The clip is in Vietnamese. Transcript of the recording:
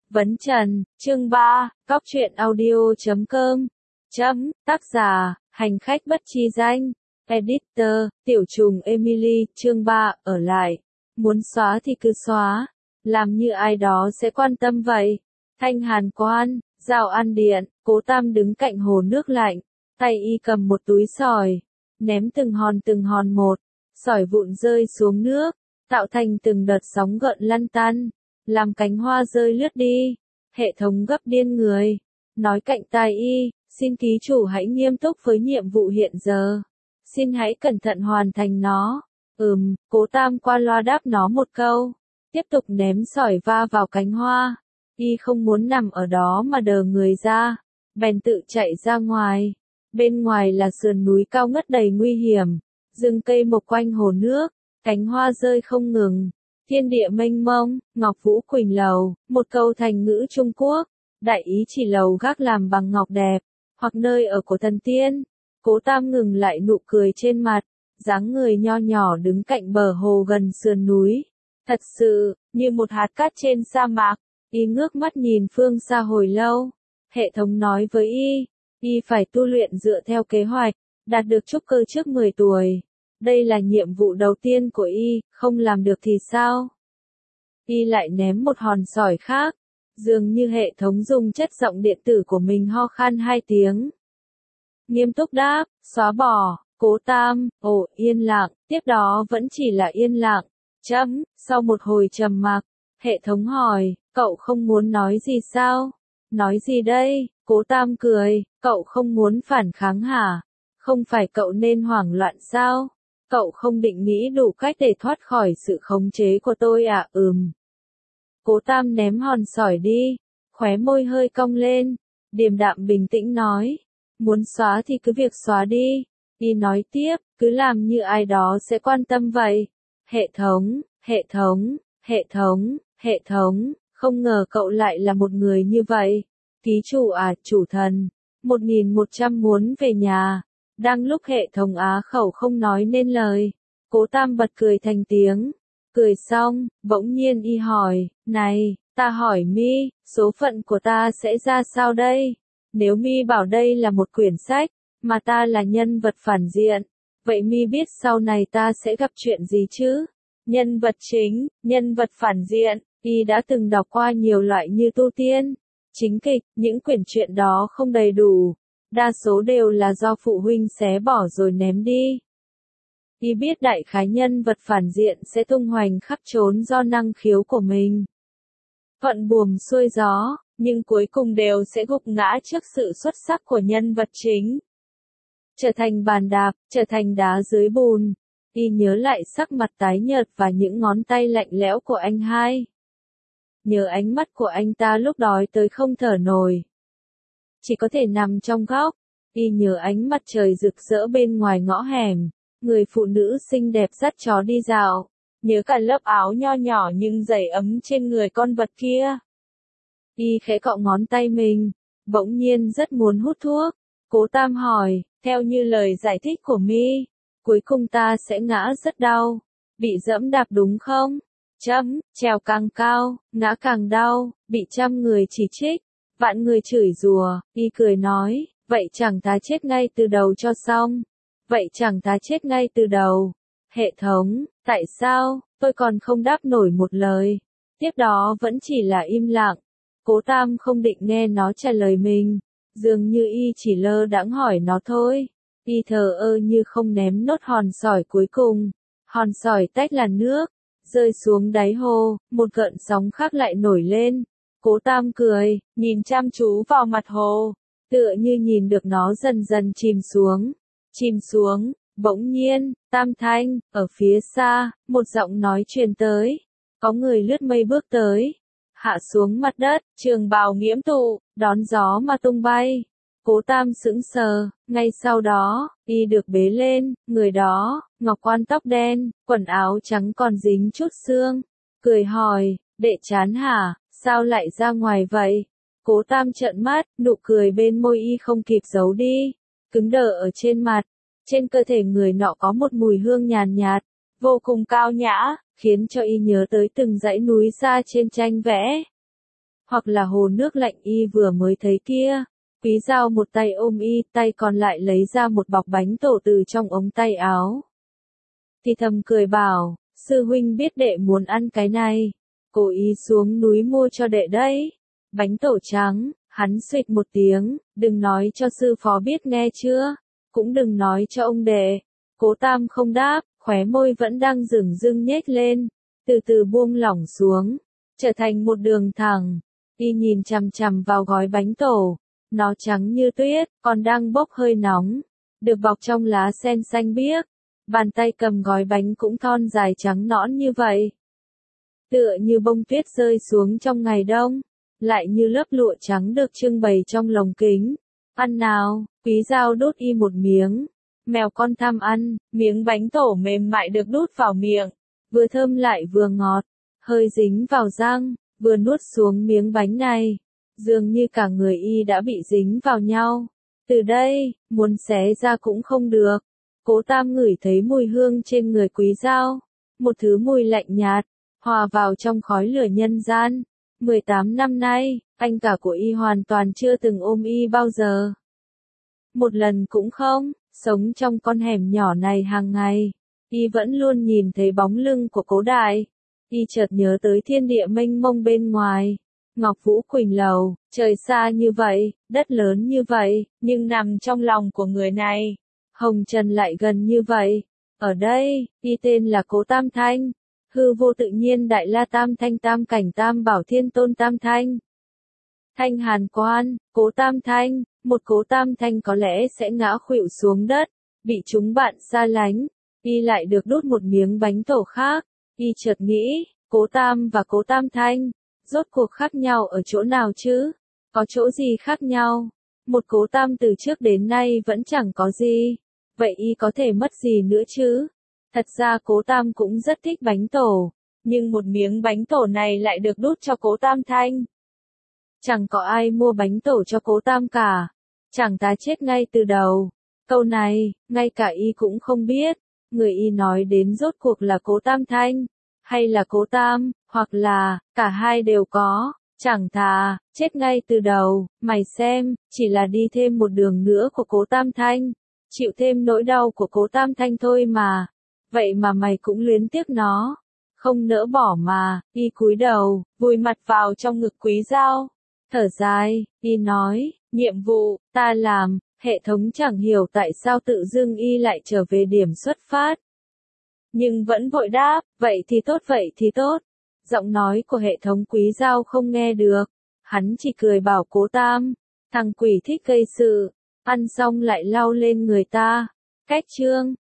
Vấn Trần, chương 3, Cóc truyện audio.com. Tác giả, hành khách bất chi danh. Editor, tiểu trùng Emily, chương 3, ở lại. Muốn xóa thì cứ xóa. Làm như ai đó sẽ quan tâm vậy. Thanh Hàn Quan, Giao An Điện, Cố Tam đứng cạnh hồ nước lạnh. Tay y cầm một túi sỏi. Ném từng hòn một. Sỏi vụn rơi xuống nước. Tạo thành từng đợt sóng gợn lăn tăn. Làm cánh hoa rơi lướt đi. Hệ thống gấp điên người. Nói cạnh tai y, xin ký chủ hãy nghiêm túc với nhiệm vụ hiện giờ. Xin hãy cẩn thận hoàn thành nó. Cố Tam qua loa đáp nó một câu. Tiếp tục ném sỏi va vào cánh hoa. Y không muốn nằm ở đó mà đờ người ra. Bèn tự chạy ra ngoài. Bên ngoài là sườn núi cao ngất đầy nguy hiểm. Rừng cây mọc quanh hồ nước. Cánh hoa rơi không ngừng. Thiên địa mênh mông, Ngọc Vũ Quỳnh Lầu, một câu thành ngữ Trung Quốc, đại ý chỉ lầu gác làm bằng ngọc đẹp, hoặc nơi ở của thần tiên. Cố Tam ngừng lại nụ cười trên mặt, dáng người nho nhỏ đứng cạnh bờ hồ gần sườn núi. Thật sự, như một hạt cát trên sa mạc, y ngước mắt nhìn phương xa hồi lâu. Hệ thống nói với y phải tu luyện dựa theo kế hoạch, đạt được trúc cơ trước 10 tuổi. Đây là nhiệm vụ đầu tiên của y, không làm được thì sao? Y lại ném một hòn sỏi khác, dường như hệ thống dùng chất giọng điện tử của mình ho khan 2 tiếng. Nghiêm túc đáp, xóa bỏ, Cố Tam, yên lặng, tiếp đó vẫn chỉ là yên lặng. Sau một hồi trầm mặc, hệ thống hỏi, cậu không muốn nói gì sao? Nói gì đây? Cố Tam cười, cậu không muốn phản kháng hả? Không phải cậu nên hoảng loạn sao? Cậu không định nghĩ đủ cách để thoát khỏi sự khống chế của tôi à? Cố Tam ném hòn sỏi đi, khóe môi hơi cong lên, điềm đạm bình tĩnh nói, muốn xóa thì cứ việc xóa đi. Y nói tiếp, cứ làm như ai đó sẽ quan tâm vậy. Hệ thống, không ngờ cậu lại là một người như vậy. Ký chủ à, chủ thần, 1100 muốn về nhà. Đang lúc hệ thống á khẩu không nói nên lời, Cố Tam bật cười thành tiếng. Cười xong, bỗng nhiên y hỏi, này, ta hỏi mi, số phận của ta sẽ ra sao đây? Nếu mi bảo đây là một quyển sách, mà ta là nhân vật phản diện, vậy mi biết sau này ta sẽ gặp chuyện gì chứ? Nhân vật chính, nhân vật phản diện, y đã từng đọc qua nhiều loại như tu tiên, chính kịch, những quyển truyện đó không đầy đủ. Đa số đều là do phụ huynh xé bỏ rồi ném đi. Y biết đại khái nhân vật phản diện sẽ tung hoành khắp trốn do năng khiếu của mình. Thuận buồm xuôi gió, nhưng cuối cùng đều sẽ gục ngã trước sự xuất sắc của nhân vật chính. Trở thành bàn đạp, trở thành đá dưới bùn. Y nhớ lại sắc mặt tái nhợt và những ngón tay lạnh lẽo của anh hai. Nhớ ánh mắt của anh ta lúc đói tới không thở nổi. Chỉ có thể nằm trong góc. Y nhớ ánh mặt trời rực rỡ bên ngoài ngõ hẻm, người phụ nữ xinh đẹp dắt chó đi dạo, nhớ cả lớp áo nho nhỏ nhưng dày ấm trên người con vật kia. Y khẽ cọ ngón tay mình, bỗng nhiên rất muốn hút thuốc. Cố Tam hỏi, theo như lời giải thích của mi, cuối cùng ta sẽ ngã rất đau, bị giẫm đạp đúng không? Trèo càng cao, ngã càng đau, bị trăm người chỉ trích, vạn người chửi rủa. Y cười nói, vậy chẳng ta chết ngay từ đầu cho xong. Hệ thống, tại sao? Tôi còn không đáp nổi một lời. Tiếp đó vẫn chỉ là im lặng. Cố Tam không định nghe nó trả lời mình. Dường như y chỉ lơ đãng hỏi nó thôi. Y thờ ơ như không ném nốt hòn sỏi cuối cùng. Hòn sỏi tách là nước, rơi xuống đáy hồ, một gợn sóng khác lại nổi lên. Cố Tam cười, nhìn chăm chú vào mặt hồ, tựa như nhìn được nó dần dần chìm xuống. Bỗng nhiên, Tam Thanh, ở phía xa, một giọng nói truyền tới. Có người lướt mây bước tới, hạ xuống mặt đất, trường bào nghiễm tụ, đón gió mà tung bay. Cố Tam sững sờ, ngay sau đó, y được bế lên, người đó, ngọc quan tóc đen, quần áo trắng còn dính chút xương. Cười hỏi, đệ chán hả, sao lại ra ngoài vậy? Cố Tam trợn mắt, nụ cười bên môi y không kịp giấu đi, cứng đờ ở trên mặt. Trên cơ thể người nọ có một mùi hương nhàn nhạt, vô cùng cao nhã, khiến cho y nhớ tới từng dãy núi xa trên tranh vẽ. hoặc là hồ nước lạnh y vừa mới thấy kia. Quý Dao một tay ôm y, tay còn lại lấy ra một bọc bánh tổ từ trong ống tay áo. Thì thầm cười bảo, sư huynh biết đệ muốn ăn cái này, cố ý xuống núi mua cho đệ đấy. Bánh tổ trắng, hắn suýt một tiếng, đừng nói cho sư phó biết nghe chưa, cũng đừng nói cho ông đệ. Cố Tam không đáp, khóe môi vẫn đang dửng dưng nhếch lên, từ từ buông lỏng xuống, trở thành một đường thẳng. Y nhìn chằm chằm vào gói bánh tổ, nó trắng như tuyết, còn đang bốc hơi nóng, được bọc trong lá sen xanh biếc. Bàn tay cầm gói bánh cũng thon dài trắng nõn như vậy. Tựa như bông tuyết rơi xuống trong ngày đông, lại như lớp lụa trắng được trưng bày trong lồng kính. Ăn nào, Quý Dao đút y một miếng. Mèo con tham ăn, miếng bánh tổ mềm mại được đút vào miệng, vừa thơm lại vừa ngọt, hơi dính vào răng, vừa nuốt xuống miếng bánh này. Dường như cả người y đã bị dính vào nhau. Từ đây, muốn xé ra cũng không được. Cố Tam ngửi thấy mùi hương trên người Quý Dao, một thứ mùi lạnh nhạt, hòa vào trong khói lửa nhân gian. 18 năm nay, anh cả của y hoàn toàn chưa từng ôm y bao giờ. Một lần cũng không, sống trong con hẻm nhỏ này hàng ngày, y vẫn luôn nhìn thấy bóng lưng của Cố Đại. Y chợt nhớ tới thiên địa mênh mông bên ngoài. Ngọc Vũ Quỳnh Lầu, trời xa như vậy, đất lớn như vậy, nhưng nằm trong lòng của người này. Hồng trần lại gần như vậy. Ở đây, y tên là Cố Tam Thanh. Hư vô tự nhiên Đại La Tam Thanh Tam Cảnh Tam Bảo Thiên Tôn Tam Thanh. Thanh Hàn Quan, Cố Tam Thanh, một Cố Tam Thanh có lẽ sẽ ngã khuỵu xuống đất, bị chúng bạn xa lánh. Y lại được đút một miếng bánh tổ khác. Y chợt nghĩ, Cố Tam và Cố Tam Thanh, rốt cuộc khác nhau ở chỗ nào chứ? Có chỗ gì khác nhau? Một Cố Tam từ trước đến nay vẫn chẳng có gì. Vậy y có thể mất gì nữa chứ? Thật ra Cố Tam cũng rất thích bánh tổ, nhưng một miếng bánh tổ này lại được đút cho Cố Tam Thanh. Chẳng có ai mua bánh tổ cho Cố Tam cả. Chẳng ta chết ngay từ đầu. Câu này, ngay cả y cũng không biết. Người y nói đến rốt cuộc là Cố Tam Thanh, hay là Cố Tam, hoặc là, cả hai đều có. Chẳng thà, chết ngay từ đầu, mày xem, chỉ là đi thêm một đường nữa của Cố Tam Thanh, chịu thêm nỗi đau của Cố Tam Thanh thôi mà. Vậy mà mày cũng luyến tiếc nó, không nỡ bỏ mà. Y cúi đầu, vùi mặt vào trong ngực Quý Dao, thở dài. Y nói, nhiệm vụ, ta làm. Hệ thống chẳng hiểu tại sao tự dưng y lại trở về điểm xuất phát. Nhưng vẫn vội đáp, vậy thì tốt vậy thì tốt. Giọng nói của hệ thống Quý Dao không nghe được. Hắn chỉ cười bảo Cố Tam, thằng quỷ thích gây sự, ăn xong lại lau lên người ta. Cách chương